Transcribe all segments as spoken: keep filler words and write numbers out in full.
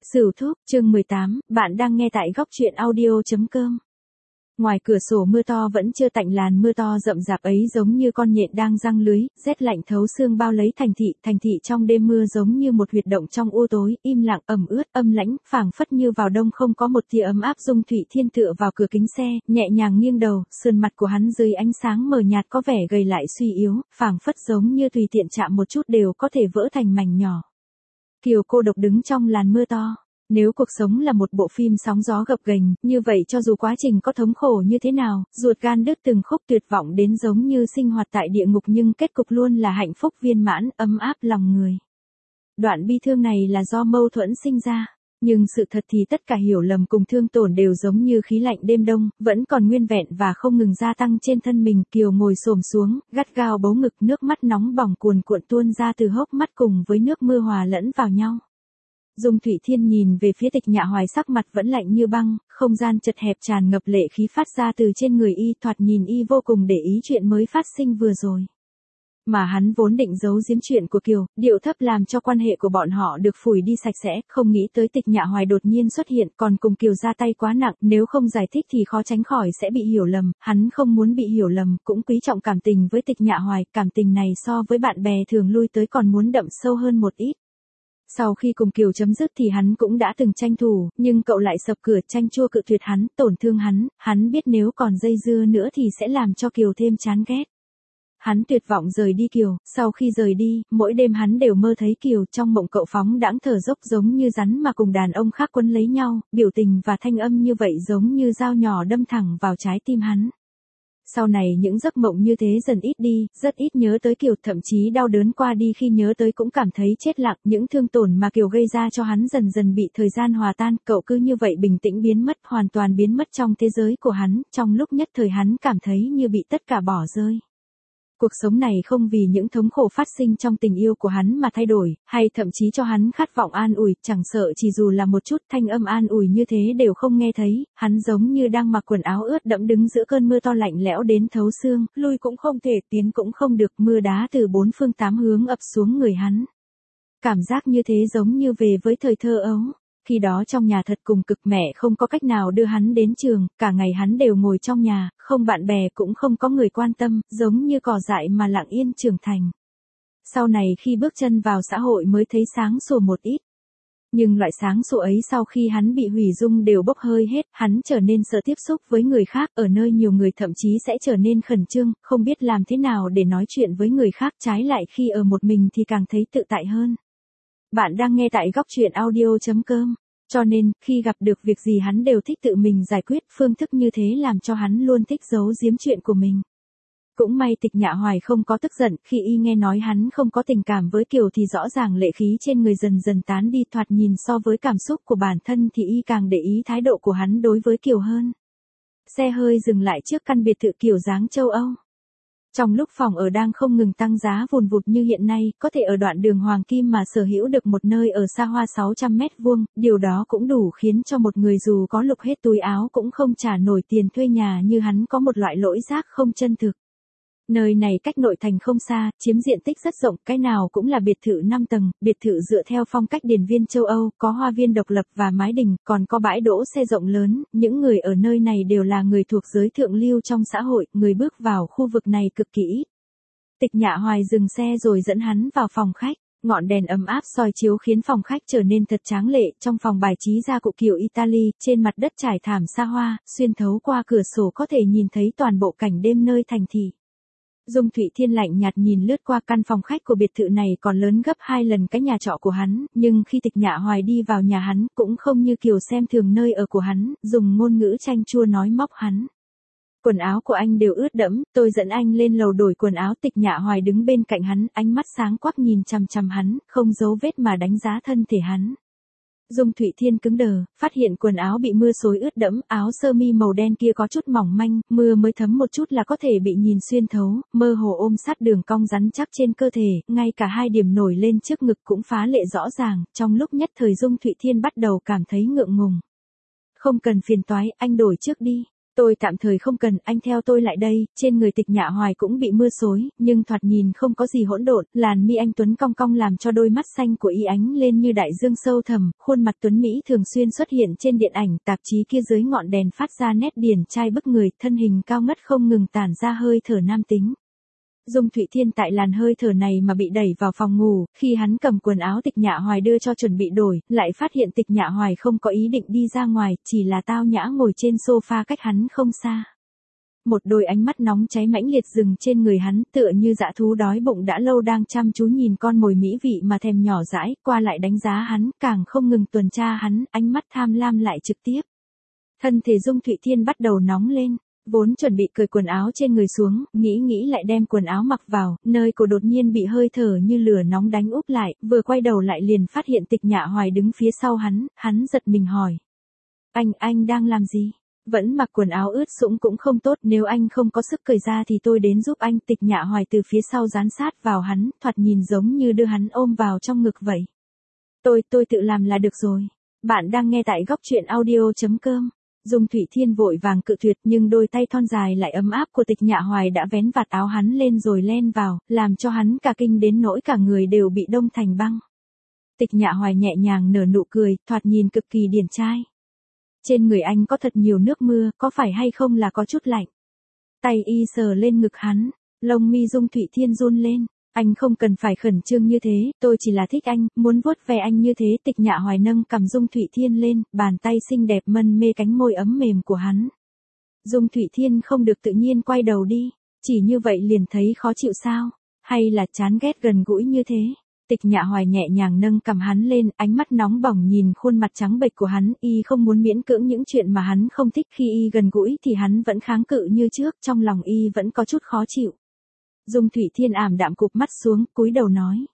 Sửu Thúc, chương mười tám, bạn đang nghe tại góc truyện audio chấm com. Ngoài cửa sổ mưa to vẫn chưa tạnh, làn mưa to rậm rạp ấy giống như con nhện đang giăng lưới, rét lạnh thấu xương bao lấy thành thị, thành thị trong đêm mưa giống như một huyệt động trong u tối, im lặng, ẩm ướt, âm lãnh, phảng phất như vào đông không có một tia ấm áp. Dung Thụy Thiên tựa vào cửa kính xe, nhẹ nhàng nghiêng đầu, sườn mặt của hắn dưới ánh sáng mờ nhạt có vẻ gầy lại suy yếu, phảng phất giống như tùy tiện chạm một chút đều có thể vỡ thành mảnh nhỏ. Kiều cô độc đứng trong làn mưa to. Nếu cuộc sống là một bộ phim sóng gió gập ghềnh, như vậy cho dù quá trình có thống khổ như thế nào, ruột gan đứt từng khúc, tuyệt vọng đến giống như sinh hoạt tại địa ngục, nhưng kết cục luôn là hạnh phúc viên mãn, ấm áp lòng người. Đoạn bi thương này là do mâu thuẫn sinh ra, nhưng sự thật thì tất cả hiểu lầm cùng thương tổn đều giống như khí lạnh đêm đông, vẫn còn nguyên vẹn và không ngừng gia tăng trên thân mình. Kiều ngồi xổm xuống, gắt gao bấu ngực, nước mắt nóng bỏng cuồn cuộn tuôn ra từ hốc mắt cùng với nước mưa hòa lẫn vào nhau. Dung Thụy Thiên nhìn về phía Tịch Nhạ Hoài, sắc mặt vẫn lạnh như băng, không gian chật hẹp tràn ngập lệ khí phát ra từ trên người y, thoạt nhìn y vô cùng để ý chuyện mới phát sinh vừa rồi. Mà hắn vốn định giấu giếm chuyện của Kiều, điệu thấp làm cho quan hệ của bọn họ được phủi đi sạch sẽ, không nghĩ tới Tịch Nhạ Hoài đột nhiên xuất hiện, còn cùng Kiều ra tay quá nặng, nếu không giải thích thì khó tránh khỏi sẽ bị hiểu lầm, hắn không muốn bị hiểu lầm, cũng quý trọng cảm tình với Tịch Nhạ Hoài, cảm tình này so với bạn bè thường lui tới còn muốn đậm sâu hơn một ít. Sau khi cùng Kiều chấm dứt thì hắn cũng đã từng tranh thủ, nhưng cậu lại sập cửa tranh chua cự tuyệt hắn, tổn thương hắn, hắn biết nếu còn dây dưa nữa thì sẽ làm cho Kiều thêm chán ghét. Hắn tuyệt vọng rời đi Kiều, sau khi rời đi, mỗi đêm hắn đều mơ thấy Kiều, trong mộng cậu phóng đãng thở dốc giống như rắn mà cùng đàn ông khác quấn lấy nhau, biểu tình và thanh âm như vậy giống như dao nhỏ đâm thẳng vào trái tim hắn. Sau này những giấc mộng như thế dần ít đi, rất ít nhớ tới Kiều, thậm chí đau đớn qua đi khi nhớ tới cũng cảm thấy chết lặng, những thương tổn mà Kiều gây ra cho hắn dần dần bị thời gian hòa tan, cậu cứ như vậy bình tĩnh biến mất, hoàn toàn biến mất trong thế giới của hắn, trong lúc nhất thời hắn cảm thấy như bị tất cả bỏ rơi. Cuộc sống này không vì những thống khổ phát sinh trong tình yêu của hắn mà thay đổi, hay thậm chí cho hắn khát vọng an ủi, chẳng sợ chỉ dù là một chút thanh âm an ủi như thế đều không nghe thấy, hắn giống như đang mặc quần áo ướt đẫm đứng giữa cơn mưa to lạnh lẽo đến thấu xương, lui cũng không thể, tiến cũng không được, mưa đá từ bốn phương tám hướng ập xuống người hắn. Cảm giác như thế giống như về với thời thơ ấu. Khi đó trong nhà thật cùng cực, mẹ không có cách nào đưa hắn đến trường, cả ngày hắn đều ngồi trong nhà, không bạn bè cũng không có người quan tâm, giống như cỏ dại mà lặng yên trưởng thành. Sau này khi bước chân vào xã hội mới thấy sáng sủa một ít. Nhưng loại sáng sủa ấy sau khi hắn bị hủy dung đều bốc hơi hết, hắn trở nên sợ tiếp xúc với người khác, ở nơi nhiều người thậm chí sẽ trở nên khẩn trương, không biết làm thế nào để nói chuyện với người khác, trái lại khi ở một mình thì càng thấy tự tại hơn. Bạn đang nghe tại góc truyện audio chấm com. Cho nên, khi gặp được việc gì hắn đều thích tự mình giải quyết, phương thức như thế làm cho hắn luôn thích giấu giếm chuyện của mình. Cũng may Tịch Nhạ Hoài không có tức giận, khi y nghe nói hắn không có tình cảm với Kiều thì rõ ràng lệ khí trên người dần dần tán đi, thoạt nhìn so với cảm xúc của bản thân thì y càng để ý thái độ của hắn đối với Kiều hơn. Xe hơi dừng lại trước căn biệt thự kiểu dáng châu Âu. Trong lúc phòng ở đang không ngừng tăng giá vùn vụt như hiện nay, có thể ở đoạn đường Hoàng Kim mà sở hữu được một nơi ở xa hoa sáu trăm mét vuông, điều đó cũng đủ khiến cho một người dù có lục hết túi áo cũng không trả nổi tiền thuê nhà như hắn có một loại lỗi giác không chân thực. Nơi này cách nội thành không xa, chiếm diện tích rất rộng, cái nào cũng là biệt thự năm tầng, biệt thự dựa theo phong cách điển viên châu Âu, có hoa viên độc lập và mái đình, còn có bãi đỗ xe rộng lớn, những người ở nơi này đều là người thuộc giới thượng lưu trong xã hội, người bước vào khu vực này cực kỳ ít. Tịch Nhạ Hoài dừng xe rồi dẫn hắn vào phòng khách. Ngọn đèn ấm áp soi chiếu khiến phòng khách trở nên thật tráng lệ, trong phòng bài trí gia cụ kiểu Italy, trên mặt đất trải thảm sa hoa, xuyên thấu qua cửa sổ có thể nhìn thấy toàn bộ cảnh đêm nơi thành thị. Dung Thụy Thiên lạnh nhạt nhìn lướt qua căn phòng khách của biệt thự này còn lớn gấp hai lần cái nhà trọ của hắn, nhưng khi Tịch Nhạ Hoài đi vào nhà hắn cũng không như Kiều xem thường nơi ở của hắn, dùng ngôn ngữ chanh chua nói móc hắn. Quần áo của anh đều ướt đẫm, tôi dẫn anh lên lầu đổi quần áo. Tịch Nhạ Hoài đứng bên cạnh hắn, ánh mắt sáng quắc nhìn chằm chằm hắn, không giấu vết mà đánh giá thân thể hắn. Dung Thụy Thiên cứng đờ, phát hiện quần áo bị mưa xối ướt đẫm, áo sơ mi màu đen kia có chút mỏng manh, mưa mới thấm một chút là có thể bị nhìn xuyên thấu, mơ hồ ôm sát đường cong rắn chắc trên cơ thể, ngay cả hai điểm nổi lên trước ngực cũng phá lệ rõ ràng, trong lúc nhất thời Dung Thụy Thiên bắt đầu cảm thấy ngượng ngùng. Không cần phiền toái, anh đổi trước đi. Tôi tạm thời không cần, anh theo tôi lại đây. Trên người Tịch Nhạ Hoài cũng bị mưa xối, nhưng thoạt nhìn không có gì hỗn độn, làn mi anh tuấn cong cong làm cho đôi mắt xanh của y ánh lên như đại dương sâu thẳm, khuôn mặt tuấn mỹ thường xuyên xuất hiện trên điện ảnh, tạp chí kia dưới ngọn đèn phát ra nét điển trai bức người, thân hình cao ngất không ngừng tản ra hơi thở nam tính. Dung Thụy Thiên tại làn hơi thở này mà bị đẩy vào phòng ngủ, khi hắn cầm quần áo Tịch Nhạ Hoài đưa cho chuẩn bị đổi, lại phát hiện Tịch Nhạ Hoài không có ý định đi ra ngoài, chỉ là tao nhã ngồi trên sofa cách hắn không xa. Một đôi ánh mắt nóng cháy mãnh liệt dừng trên người hắn, tựa như dã thú đói bụng đã lâu đang chăm chú nhìn con mồi mỹ vị mà thèm nhỏ dãi, qua lại đánh giá hắn, càng không ngừng tuần tra hắn, ánh mắt tham lam lại trực tiếp. Thân thể Dung Thụy Thiên bắt đầu nóng lên. Vốn chuẩn bị cởi quần áo trên người xuống, nghĩ nghĩ lại đem quần áo mặc vào, nơi cổ đột nhiên bị hơi thở như lửa nóng đánh úp lại, vừa quay đầu lại liền phát hiện Tịch Nhạ Hoài đứng phía sau hắn, hắn giật mình hỏi. Anh, anh đang làm gì? Vẫn mặc quần áo ướt sũng cũng không tốt, nếu anh không có sức cởi ra thì tôi đến giúp anh. Tịch Nhạ Hoài từ phía sau dán sát vào hắn, thoạt nhìn giống như đưa hắn ôm vào trong ngực vậy. Tôi, tôi tự làm là được rồi. Bạn đang nghe tại góc truyện audio chấm com. Dung Thụy Thiên vội vàng cự tuyệt, nhưng đôi tay thon dài lại ấm áp của Tịch Nhạ Hoài đã vén vạt áo hắn lên rồi len vào, làm cho hắn cả kinh đến nỗi cả người đều bị đông thành băng. Tịch Nhạ Hoài nhẹ nhàng nở nụ cười, thoạt nhìn cực kỳ điển trai. Trên người anh có thật nhiều nước mưa, có phải hay không là có chút lạnh? Tay y sờ lên ngực hắn, lông mi Dung Thụy Thiên run lên. Anh không cần phải khẩn trương như thế, tôi chỉ là thích anh, muốn vuốt ve anh như thế. Tịch Nhạ Hoài nâng cằm Dung Thụy Thiên lên, bàn tay xinh đẹp mân mê cánh môi ấm mềm của hắn. Dung Thụy Thiên không được tự nhiên quay đầu đi, chỉ như vậy liền thấy khó chịu sao, hay là chán ghét gần gũi như thế. Tịch Nhạ Hoài nhẹ nhàng nâng cằm hắn lên, ánh mắt nóng bỏng nhìn khuôn mặt trắng bệch của hắn, y không muốn miễn cưỡng những chuyện mà hắn không thích, khi y gần gũi thì hắn vẫn kháng cự như trước, trong lòng y vẫn có chút khó chịu. Dung Thụy Thiên ảm đạm cụp mắt xuống, cúi đầu nói.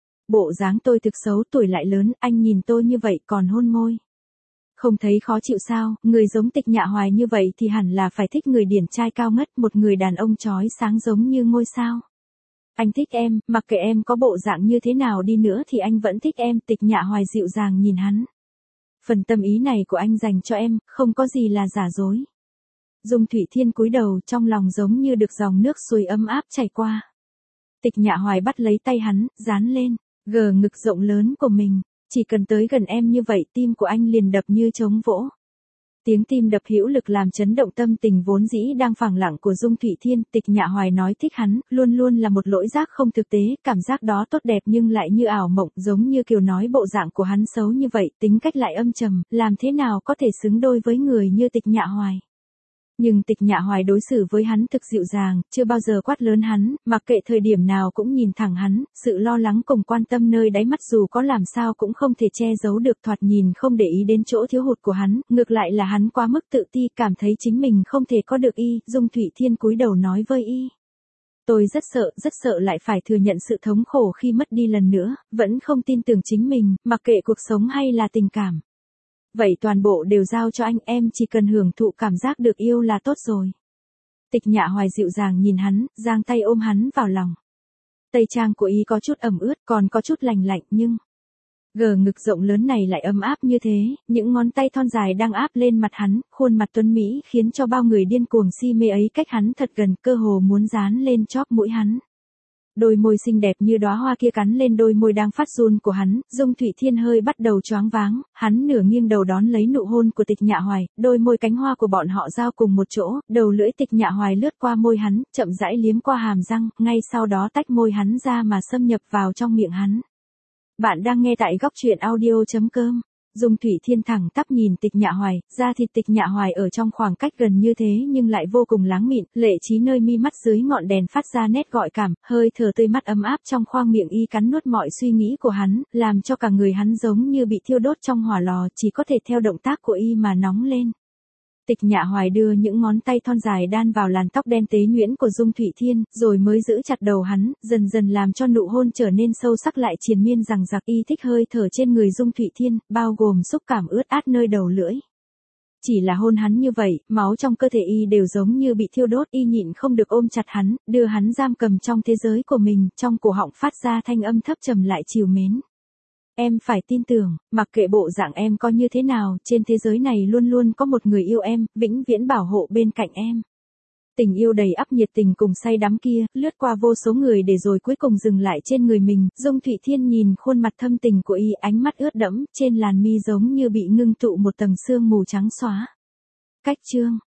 Bộ dáng tôi thực xấu, tuổi lại lớn, anh nhìn tôi như vậy còn hôn môi. Không thấy khó chịu sao, người giống Tịch Nhạ Hoài như vậy thì hẳn là phải thích người điển trai cao ngất, một người đàn ông chói sáng giống như ngôi sao. Anh thích em, mặc kệ em có bộ dạng như thế nào đi nữa thì anh vẫn thích em. Tịch Nhạ Hoài dịu dàng nhìn hắn. Phần tâm ý này của anh dành cho em, không có gì là giả dối. Dung Thụy Thiên cúi đầu, trong lòng giống như được dòng nước suối ấm áp chảy qua. Tịch Nhạ Hoài bắt lấy tay hắn, dán lên, gờ ngực rộng lớn của mình. Chỉ cần tới gần em như vậy, tim của anh liền đập như trống vỗ. Tiếng tim đập hữu lực làm chấn động tâm tình vốn dĩ đang phẳng lặng của Dung Thụy Thiên. Tịch Nhạ Hoài nói thích hắn, luôn luôn là một lỗi giác không thực tế, cảm giác đó tốt đẹp nhưng lại như ảo mộng, giống như kiểu nói bộ dạng của hắn xấu như vậy, tính cách lại âm trầm, làm thế nào có thể xứng đôi với người như Tịch Nhạ Hoài. Nhưng Tịch Nhạ Hoài đối xử với hắn thực dịu dàng, chưa bao giờ quát lớn hắn, mặc kệ thời điểm nào cũng nhìn thẳng hắn, sự lo lắng cùng quan tâm nơi đáy mắt dù có làm sao cũng không thể che giấu được, thoạt nhìn không để ý đến chỗ thiếu hụt của hắn, ngược lại là hắn quá mức tự ti, cảm thấy chính mình không thể có được y. Dung Thụy Thiên cúi đầu nói với y. Tôi rất sợ, rất sợ lại phải thừa nhận sự thống khổ khi mất đi lần nữa, vẫn không tin tưởng chính mình, mặc kệ cuộc sống hay là tình cảm. Vậy toàn bộ đều giao cho anh, em chỉ cần hưởng thụ cảm giác được yêu là tốt rồi. Tịch Nhạ Hoài dịu dàng nhìn hắn, giang tay ôm hắn vào lòng. Tây trang của y có chút ẩm ướt, còn có chút lành lạnh nhưng... Gờ ngực rộng lớn này lại ấm áp như thế, những ngón tay thon dài đang áp lên mặt hắn, khuôn mặt tuấn Mỹ khiến cho bao người điên cuồng si mê ấy cách hắn thật gần, cơ hồ muốn dán lên chóp mũi hắn. Đôi môi xinh đẹp như đóa hoa kia cắn lên đôi môi đang phát run của hắn, Dung Thụy Thiên hơi bắt đầu choáng váng, hắn nửa nghiêng đầu đón lấy nụ hôn của Tịch Nhạ Hoài, đôi môi cánh hoa của bọn họ giao cùng một chỗ, đầu lưỡi Tịch Nhạ Hoài lướt qua môi hắn, chậm rãi liếm qua hàm răng, ngay sau đó tách môi hắn ra mà xâm nhập vào trong miệng hắn. Bạn đang nghe tại góc truyện audio chấm com. Dung Thụy Thiên thẳng tắp nhìn Tịch Nhạ Hoài, da thịt Tịch Nhạ Hoài ở trong khoảng cách gần như thế nhưng lại vô cùng láng mịn, lệ trí nơi mi mắt dưới ngọn đèn phát ra nét gợi cảm, hơi thở tươi mắt ấm áp trong khoang miệng y cắn nuốt mọi suy nghĩ của hắn, làm cho cả người hắn giống như bị thiêu đốt trong hỏa lò, chỉ có thể theo động tác của y mà nóng lên. Tịch Nhạ Hoài đưa những ngón tay thon dài đan vào làn tóc đen tế nhuyễn của Dung Thụy Thiên, rồi mới giữ chặt đầu hắn, dần dần làm cho nụ hôn trở nên sâu sắc lại triền miên rằng giặc. Y thích hơi thở trên người Dung Thụy Thiên, bao gồm xúc cảm ướt át nơi đầu lưỡi. Chỉ là hôn hắn như vậy, máu trong cơ thể y đều giống như bị thiêu đốt, y nhịn không được ôm chặt hắn, đưa hắn giam cầm trong thế giới của mình, trong cổ họng phát ra thanh âm thấp trầm lại trìu mến. Em phải tin tưởng, mặc kệ bộ dạng em có như thế nào, trên thế giới này luôn luôn có một người yêu em, vĩnh viễn bảo hộ bên cạnh em. Tình yêu đầy ắp nhiệt tình cùng say đắm kia, lướt qua vô số người để rồi cuối cùng dừng lại trên người mình. Dung Thụy Thiên nhìn khuôn mặt thâm tình của y, ánh mắt ướt đẫm, trên làn mi giống như bị ngưng tụ một tầng sương mù trắng xóa. Cách chương